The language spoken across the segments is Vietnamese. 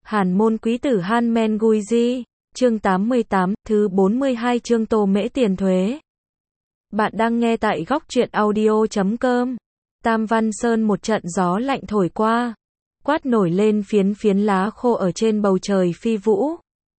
Hàn môn quý tử Han Men Gui Di, chương 88, thứ 42 chương Tô Mễ tiền thuế. Bạn đang nghe tại góc truyện audio.com. Tam Văn Sơn một trận gió lạnh thổi qua, quát nổi lên phiến phiến lá khô ở trên bầu trời phi vũ.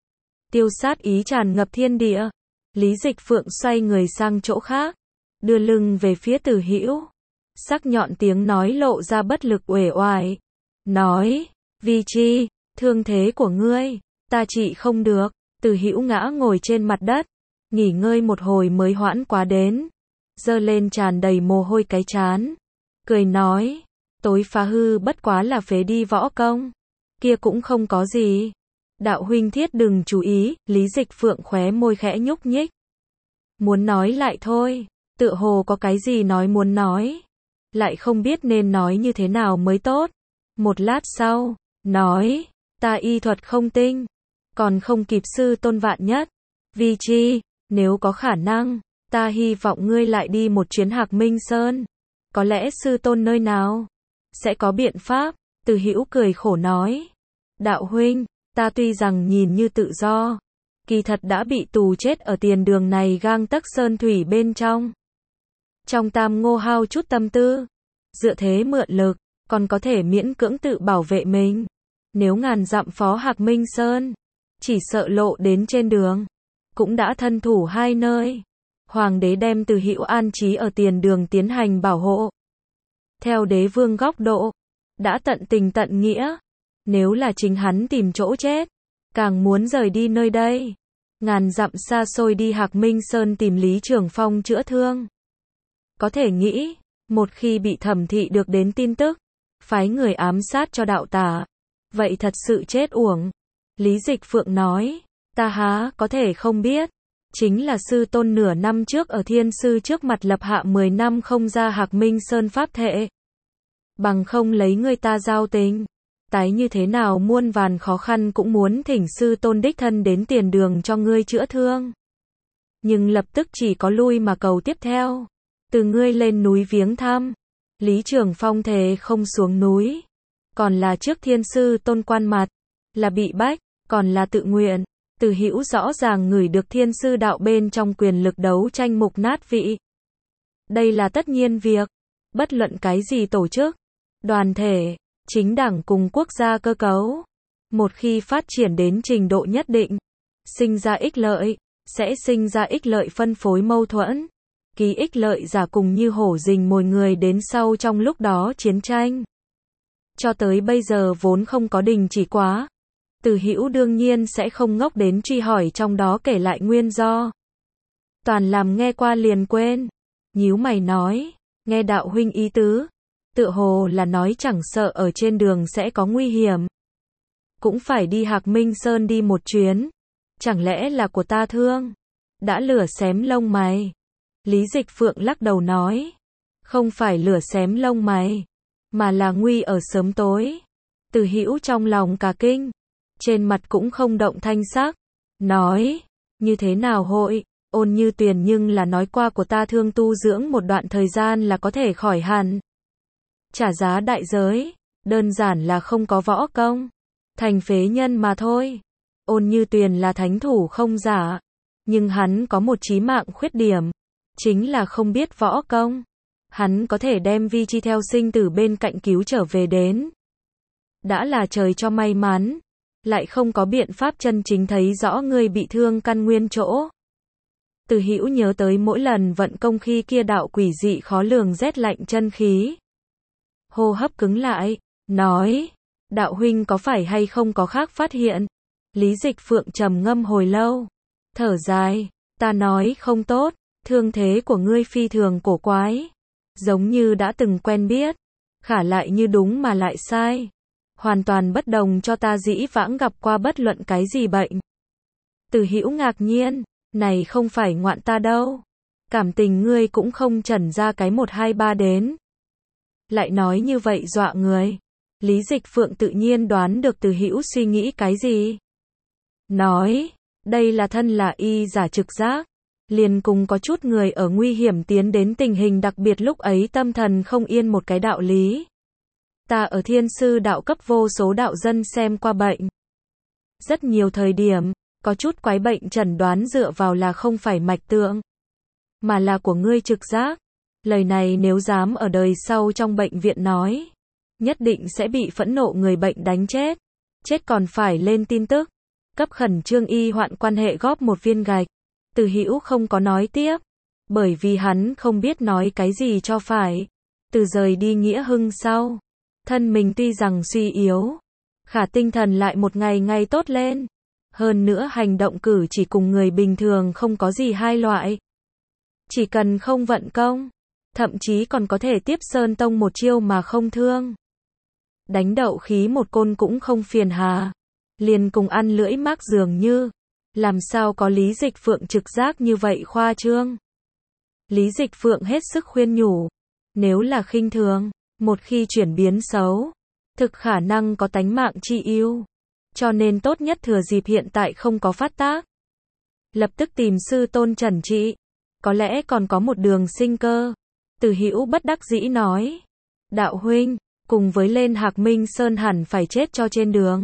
Tiêu sát ý tràn ngập thiên địa. Lý Dịch Phượng xoay người sang chỗ khác, đưa lưng về phía Từ Hữu. Sắc nhọn tiếng nói lộ ra bất lực uể oải. Nói, Vi Chi, thương thế của ngươi, ta trị không được. Từ Hữu ngã ngồi trên mặt đất, nghỉ ngơi một hồi mới hoãn quá đến. Giơ lên tràn đầy mồ hôi cái trán, cười nói, tối phá hư bất quá là phế đi võ công, kia cũng không có gì. Đạo huynh thiết đừng chú ý. Lý Dịch Phượng khóe môi khẽ nhúc nhích. Muốn nói lại thôi, tựa hồ có cái gì muốn nói, lại không biết nên nói như thế nào mới tốt. Một lát sau, nói, ta y thuật không tinh, còn không kịp sư tôn vạn nhất. Vi Chi, nếu có khả năng, ta hy vọng ngươi lại đi một chuyến Hạc Minh Sơn. Có lẽ sư tôn nơi nào sẽ có biện pháp. Từ Hữu cười khổ nói, đạo huynh, ta tuy rằng nhìn như tự do, kỳ thật đã bị tù chết ở tiền đường này gang tấc sơn thủy bên trong. Trong Tam Ngô hao chút tâm tư, dựa thế mượn lực, còn có thể miễn cưỡng tự bảo vệ mình. Nếu ngàn dặm phó Hạc Minh Sơn, chỉ sợ lộ đến trên đường, cũng đã thân thủ hai nơi. Hoàng đế đem Từ Hữu an trí ở tiền đường tiến hành bảo hộ. Theo đế vương góc độ, đã tận tình tận nghĩa. Nếu là chính hắn tìm chỗ chết, càng muốn rời đi nơi đây. Ngàn dặm xa xôi đi Hạc Minh Sơn tìm Lý Trường Phong chữa thương. Có thể nghĩ, một khi bị Thẩm thị được đến tin tức, phái người ám sát cho đạo tả, vậy thật sự chết uổng. Lý Dịch Phượng nói, ta há có thể không biết, chính là sư tôn nửa năm trước ở thiên sư trước mặt lập hạ 10 năm không ra Hạc Minh Sơn pháp thệ. Bằng không lấy người ta giao tình, tái như thế nào muôn vàn khó khăn cũng muốn thỉnh sư tôn đích thân đến tiền đường cho ngươi chữa thương. Nhưng lập tức chỉ có lui mà cầu tiếp theo. Từ ngươi lên núi viếng thăm, Lý Trường Phong thề không xuống núi. Còn là trước thiên sư tôn quan mặt, là bị bách, còn là tự nguyện. Từ Hữu rõ ràng ngửi được thiên sư đạo bên trong quyền lực đấu tranh mục nát vị. Đây là tất nhiên việc, bất luận cái gì tổ chức, đoàn thể, chính đảng cùng quốc gia cơ cấu, một khi phát triển đến trình độ nhất định, sinh ra ích lợi, sẽ sinh ra ích lợi phân phối mâu thuẫn. Ký ích lợi giả cùng như hổ rình mồi người đến sau trong lúc đó chiến tranh. Cho tới bây giờ vốn không có đình chỉ quá. Từ Hữu đương nhiên sẽ không ngốc đến truy hỏi trong đó kể lại nguyên do. Toàn làm nghe qua liền quên. Nhíu mày nói, nghe đạo huynh ý tứ, tựa hồ là nói chẳng sợ ở trên đường sẽ có nguy hiểm, cũng phải đi Hạc Minh Sơn đi một chuyến. Chẳng lẽ là của ta thương đã lửa xém lông mày? Lý Dịch Phượng lắc đầu nói, không phải lửa xém lông mày, mà là nguy ở sớm tối. Từ Hữu trong lòng cả kinh, trên mặt cũng không động thanh sắc, nói, như thế nào hội? Ôn Như Tuyền nhưng là nói qua của ta thương tu dưỡng một đoạn thời gian là có thể khỏi hẳn. Trả giá đại giới, đơn giản là không có võ công, thành phế nhân mà thôi. Ôn Như Tuyền là thánh thủ không giả, nhưng hắn có một chí mạng khuyết điểm, chính là không biết võ công. Hắn có thể đem Vi Chi theo sinh tử bên cạnh cứu trở về đến, đã là trời cho may mắn, lại không có biện pháp chân chính thấy rõ người bị thương căn nguyên chỗ. Từ Hữu nhớ tới mỗi lần vận công khi kia đạo quỷ dị khó lường rét lạnh chân khí. Hô hấp cứng lại, nói, đạo huynh có phải hay không có khác phát hiện? Lý Dịch Phượng trầm ngâm hồi lâu, thở dài, ta nói không tốt, thương thế của ngươi phi thường cổ quái, giống như đã từng quen biết, khả lại như đúng mà lại sai, hoàn toàn bất đồng cho ta dĩ vãng gặp qua bất luận cái gì bệnh. Từ Hữu ngạc nhiên, này không phải ngoạn ta đâu, cảm tình ngươi cũng không chẩn ra cái 1 2 3 đến. Lại nói như vậy dọa người. Lý Dịch Phượng tự nhiên đoán được Từ Hữu suy nghĩ cái gì. Nói, đây là thân là y giả trực giác, liền cùng có chút người ở nguy hiểm tiến đến tình hình đặc biệt lúc ấy tâm thần không yên một cái đạo lý. Ta ở thiên sư đạo cấp vô số đạo dân xem qua bệnh, Rất nhiều thời điểm, có chút quái bệnh chẩn đoán dựa vào là không phải mạch tượng, mà là của ngươi trực giác. Lời này nếu dám ở đời sau trong bệnh viện nói, nhất định sẽ bị phẫn nộ người bệnh đánh chết. Chết còn phải lên tin tức. Cấp khẩn trương y hoạn quan hệ góp một viên gạch. Từ Hữu không có nói tiếp, bởi vì hắn không biết nói cái gì cho phải. Từ rời đi Nghĩa Hưng sau, thân mình tuy rằng suy yếu, khả tinh thần lại một ngày ngày tốt lên. Hơn nữa hành động cử chỉ cùng người bình thường không có gì hai loại. Chỉ cần không vận công, thậm chí còn có thể tiếp Sơn Tông một chiêu mà không thương. Đánh đậu khí một côn cũng không phiền hà. Liền cùng ăn lưỡi mác dường như. Làm sao có Lý Dịch Phượng trực giác như vậy khoa trương. Lý Dịch Phượng hết sức khuyên nhủ. Nếu là khinh thường, một khi chuyển biến xấu, thực khả năng có tánh mạng chi ưu. Cho nên tốt nhất thừa dịp hiện tại không có phát tác. Lập tức tìm sư tôn trần trị. Có lẽ còn có một đường sinh cơ. Từ Hữu bất đắc dĩ nói. Đạo huynh, cùng với lên Hạc Minh Sơn hẳn phải chết cho trên đường.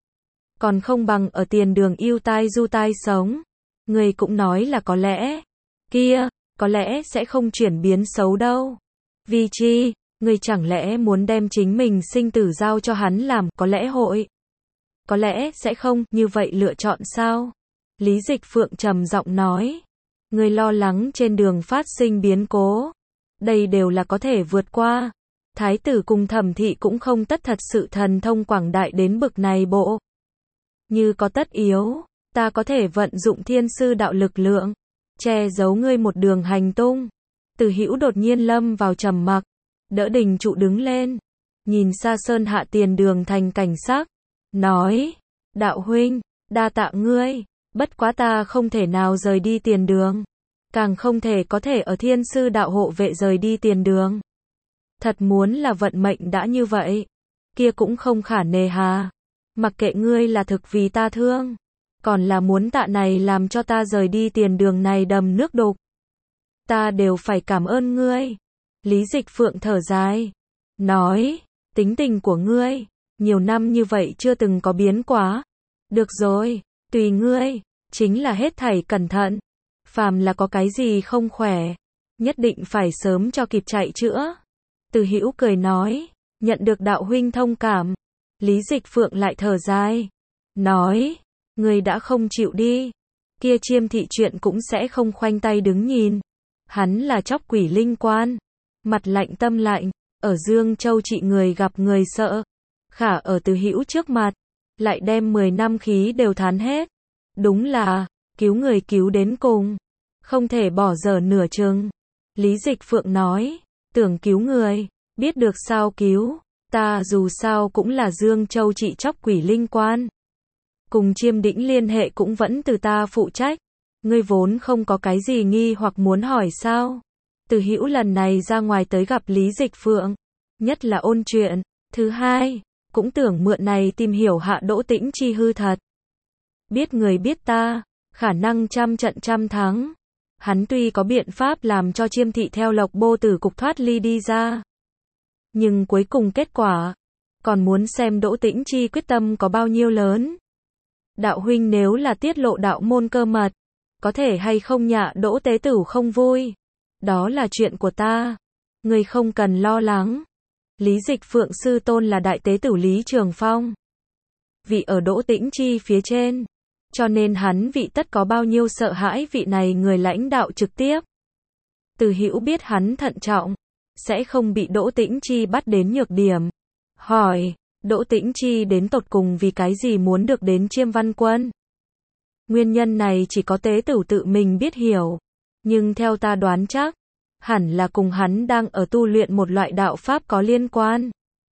Còn không bằng ở tiền đường yêu tai du tai sống. Người cũng nói là có lẽ. Kia, có lẽ sẽ không chuyển biến xấu đâu. Vì chi, người chẳng lẽ muốn đem chính mình sinh tử giao cho hắn làm, có lẽ hội. Có lẽ sẽ không, như vậy lựa chọn sao? Lý Dịch Phượng trầm giọng nói. Người lo lắng trên đường phát sinh biến cố. Đây đều là có thể vượt qua. Thái tử cùng Thẩm thị cũng không tất thật sự thần thông quảng đại đến bực này bộ. Như có tất yếu, ta có thể vận dụng thiên sư đạo lực lượng, che giấu ngươi một đường hành tung. Từ Hữu đột nhiên lâm vào trầm mặc, đỡ đình trụ đứng lên, nhìn xa sơn hạ tiền đường thành cảnh sắc, nói, đạo huynh, đa tạ ngươi, bất quá ta không thể nào rời đi tiền đường, càng không thể có thể ở thiên sư đạo hộ vệ rời đi tiền đường. Thật muốn là vận mệnh đã như vậy, kia cũng không khả nề hà. Mặc kệ ngươi là thực vì ta thương, còn là muốn tạ này làm cho ta rời đi tiền đường này đầm nước đục, ta đều phải cảm ơn ngươi. Lý Dịch Phượng thở dài, nói, tính tình của ngươi, nhiều năm như vậy chưa từng có biến quá. Được rồi, tùy ngươi, chính là hết thảy cẩn thận. Phàm là có cái gì không khỏe, nhất định phải sớm cho kịp chạy chữa. Từ Hữu cười nói, nhận được đạo huynh thông cảm. Lý Dịch Phượng lại thở dài, nói, ngươi đã không chịu đi, kia Chiêm thị chuyện cũng sẽ không khoanh tay đứng nhìn. Hắn là chóc quỷ linh quan, mặt lạnh tâm lạnh, ở Dương Châu trị người gặp người sợ, khả ở Từ Hữu trước mặt, lại đem 10 năm khí đều thán hết. Đúng là, cứu người cứu đến cùng, không thể bỏ dở nửa chừng. Lý Dịch Phượng nói, tưởng cứu người, biết được sao cứu. Ta dù sao cũng là Dương Châu trị chóc quỷ linh quan. Cùng Chiêm Đĩnh liên hệ cũng vẫn từ ta phụ trách. Ngươi vốn không có cái gì nghi hoặc muốn hỏi sao? Từ Hữu lần này ra ngoài tới gặp Lý Dịch Phượng, nhất là ôn chuyện. Thứ hai, cũng tưởng mượn này tìm hiểu hạ Đỗ Tĩnh Chi hư thật. Biết người biết ta, khả năng trăm trận trăm thắng. Hắn tuy có biện pháp làm cho Chiêm thị theo Lộc Bô tử cục thoát ly đi ra, nhưng cuối cùng kết quả, còn muốn xem Đỗ Tĩnh Chi quyết tâm có bao nhiêu lớn. Đạo huynh nếu là tiết lộ đạo môn cơ mật, có thể hay không nhạ Đỗ tế tử không vui. Đó là chuyện của ta, ngươi không cần lo lắng. Lý Dịch Phượng sư tôn là đại tế tử Lý Trường Phong, vị ở Đỗ Tĩnh Chi phía trên, cho nên hắn vị tất có bao nhiêu sợ hãi vị này người lãnh đạo trực tiếp. Từ Hữu biết hắn thận trọng, sẽ không bị Đỗ Tĩnh Chi bắt đến nhược điểm. Hỏi, Đỗ Tĩnh Chi đến tột cùng vì cái gì muốn được đến Chiêm Văn Quân? Nguyên nhân này chỉ có tế tử tự mình biết hiểu. Nhưng theo ta đoán chắc, hẳn là cùng hắn đang ở tu luyện một loại đạo pháp có liên quan.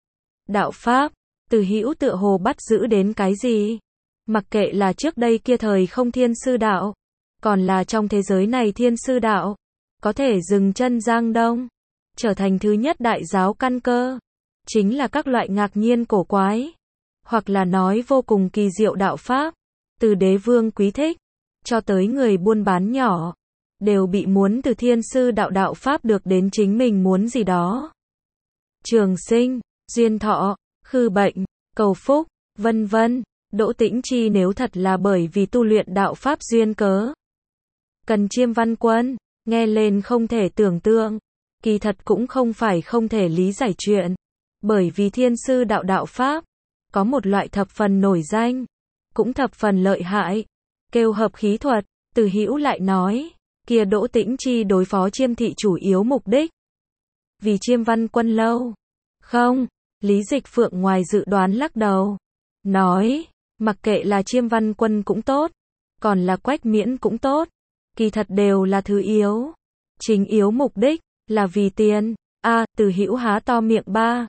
Đạo pháp, Từ Hữu tựa hồ bắt giữ đến cái gì? Mặc kệ là trước đây kia thời không thiên sư đạo, còn là trong thế giới này thiên sư đạo, có thể dừng chân Giang Đông, trở thành thứ nhất đại giáo căn cơ, chính là các loại ngạc nhiên cổ quái, hoặc là nói vô cùng kỳ diệu đạo pháp, từ đế vương quý thích, cho tới người buôn bán nhỏ, đều bị muốn từ thiên sư đạo đạo pháp được đến chính mình muốn gì đó. Trường sinh, duyên thọ, khư bệnh, cầu phúc, vân vân. Đỗ Tĩnh Chi nếu thật là bởi vì tu luyện đạo pháp duyên cớ cần Chiêm Văn Quân, nghe lên không thể tưởng tượng, kỳ thật cũng không phải không thể lý giải chuyện, bởi vì thiên sư đạo đạo pháp có một loại thập phần nổi danh, cũng thập phần lợi hại, kêu hợp khí thuật. Từ Hữu lại nói, kia Đỗ Tĩnh Chi đối phó Chiêm thị chủ yếu mục đích vì Chiêm Văn Quân lâu. Không, Lý Dịch Phượng ngoài dự đoán lắc đầu, nói, mặc kệ là Chiêm Văn Quân cũng tốt, còn là Quách Miễn cũng tốt, kỳ thật đều là thứ yếu. Chính yếu mục đích là vì tiền. Từ Hữu há to miệng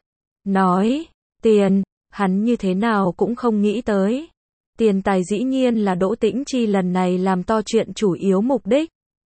nói, tiền, hắn như thế nào cũng không nghĩ tới. Tiền tài dĩ nhiên là Đỗ Tĩnh Chi lần này làm to chuyện chủ yếu mục đích.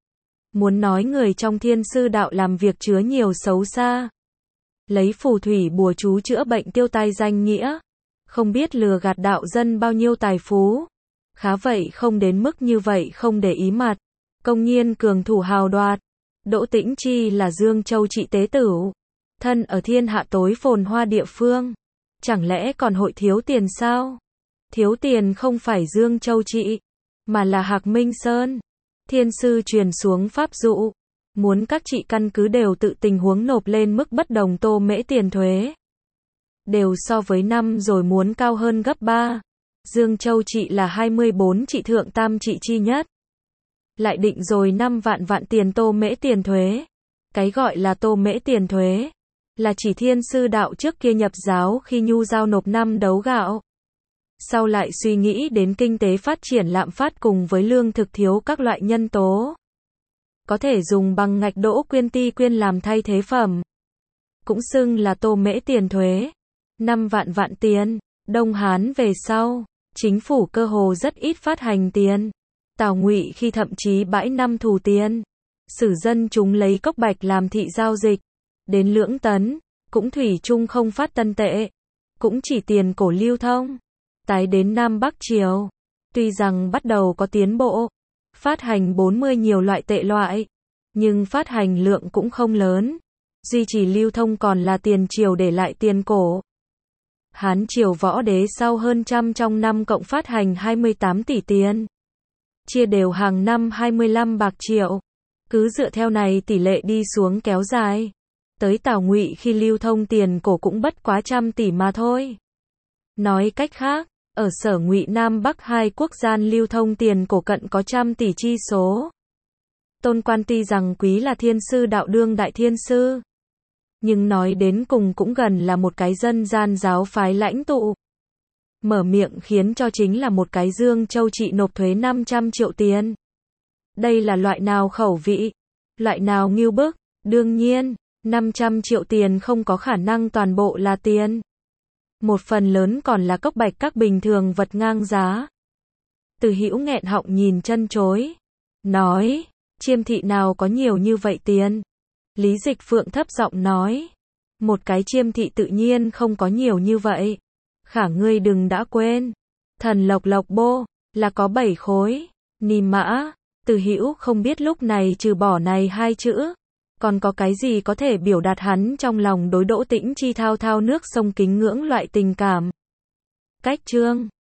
Muốn nói người trong thiên sư đạo làm việc chứa nhiều xấu xa, lấy phù thủy bùa chú chữa bệnh tiêu tai danh nghĩa, không biết lừa gạt đạo dân bao nhiêu tài phú. Khá vậy không đến mức như vậy không để ý mặt, công nhiên cường thủ hào đoạt. Đỗ Tĩnh Chi là Dương Châu trị tế tửu, thân ở thiên hạ tối phồn hoa địa phương, chẳng lẽ còn hội thiếu tiền sao? Thiếu tiền không phải Dương Châu trị, mà là Hạc Minh Sơn. Thiên sư truyền xuống pháp dụ, muốn các trị căn cứ đều tự tình huống nộp lên mức bất đồng tô mễ tiền thuế, đều so với năm rồi muốn cao hơn gấp 3. Dương Châu trị là 24 trị thượng tam trị chi nhất, lại định rồi 5 vạn tiền tô mễ tiền thuế. Cái gọi là tô mễ tiền thuế là chỉ thiên sư đạo trước kia nhập giáo khi nhu giao nộp 5 đấu gạo, sau lại suy nghĩ đến kinh tế phát triển lạm phát cùng với lương thực thiếu các loại nhân tố, có thể dùng bằng ngạch đỗ quyên ti quyên làm thay thế phẩm, cũng xưng là tô mễ tiền thuế. 5 vạn tiền. Đông Hán về sau, chính phủ cơ hồ rất ít phát hành tiền. Tào Ngụy khi thậm chí bãi năm thù tiền. Sử dân chúng lấy cốc bạch làm thị giao dịch. Đến lưỡng tấn, cũng thủy chung không phát tân tệ. Cũng chỉ tiền cổ lưu thông. Tái đến Nam Bắc Triều, tuy rằng bắt đầu có tiến bộ, phát hành 40 nhiều loại tệ loại, nhưng phát hành lượng cũng không lớn. Duy trì lưu thông còn là tiền triều để lại tiền cổ. Hán triều võ đế sau hơn trăm trong năm cộng phát hành 28 tỷ tiền, chia đều hàng năm 25 bạc triệu. Cứ dựa theo này tỷ lệ đi xuống kéo dài, tới Tào Ngụy khi lưu thông tiền cổ cũng bất quá 100 tỷ mà thôi. Nói cách khác, ở Sở Ngụy Nam Bắc hai quốc gian lưu thông tiền cổ cận có 100 tỷ chi số. Tôn Quan tuy rằng quý là thiên sư đạo đương đại thiên sư, nhưng nói đến cùng cũng gần là một cái dân gian giáo phái lãnh tụ. Mở miệng khiến cho chính là một cái Dương Châu trị nộp thuế 500 triệu tiền. Đây là loại nào khẩu vị? Loại nào ngưu bức? Đương nhiên, 500 triệu tiền không có khả năng toàn bộ là tiền. Một phần lớn còn là cốc bạch các bình thường vật ngang giá. Từ Hữu nghẹn họng nhìn chân chối, nói, Chiêm thị nào có nhiều như vậy tiền? Lý Dịch Phượng thấp giọng nói, một cái Chiêm thị tự nhiên không có nhiều như vậy. Khả ngươi đừng đã quên, thần lộc lộc bô, là có 7 khối, ni mã. Từ Hữu không biết lúc này trừ bỏ này hai chữ, còn có cái gì có thể biểu đạt hắn trong lòng đối Đỗ Tĩnh Chi thao thao nước sông kính ngưỡng loại tình cảm. Cách chương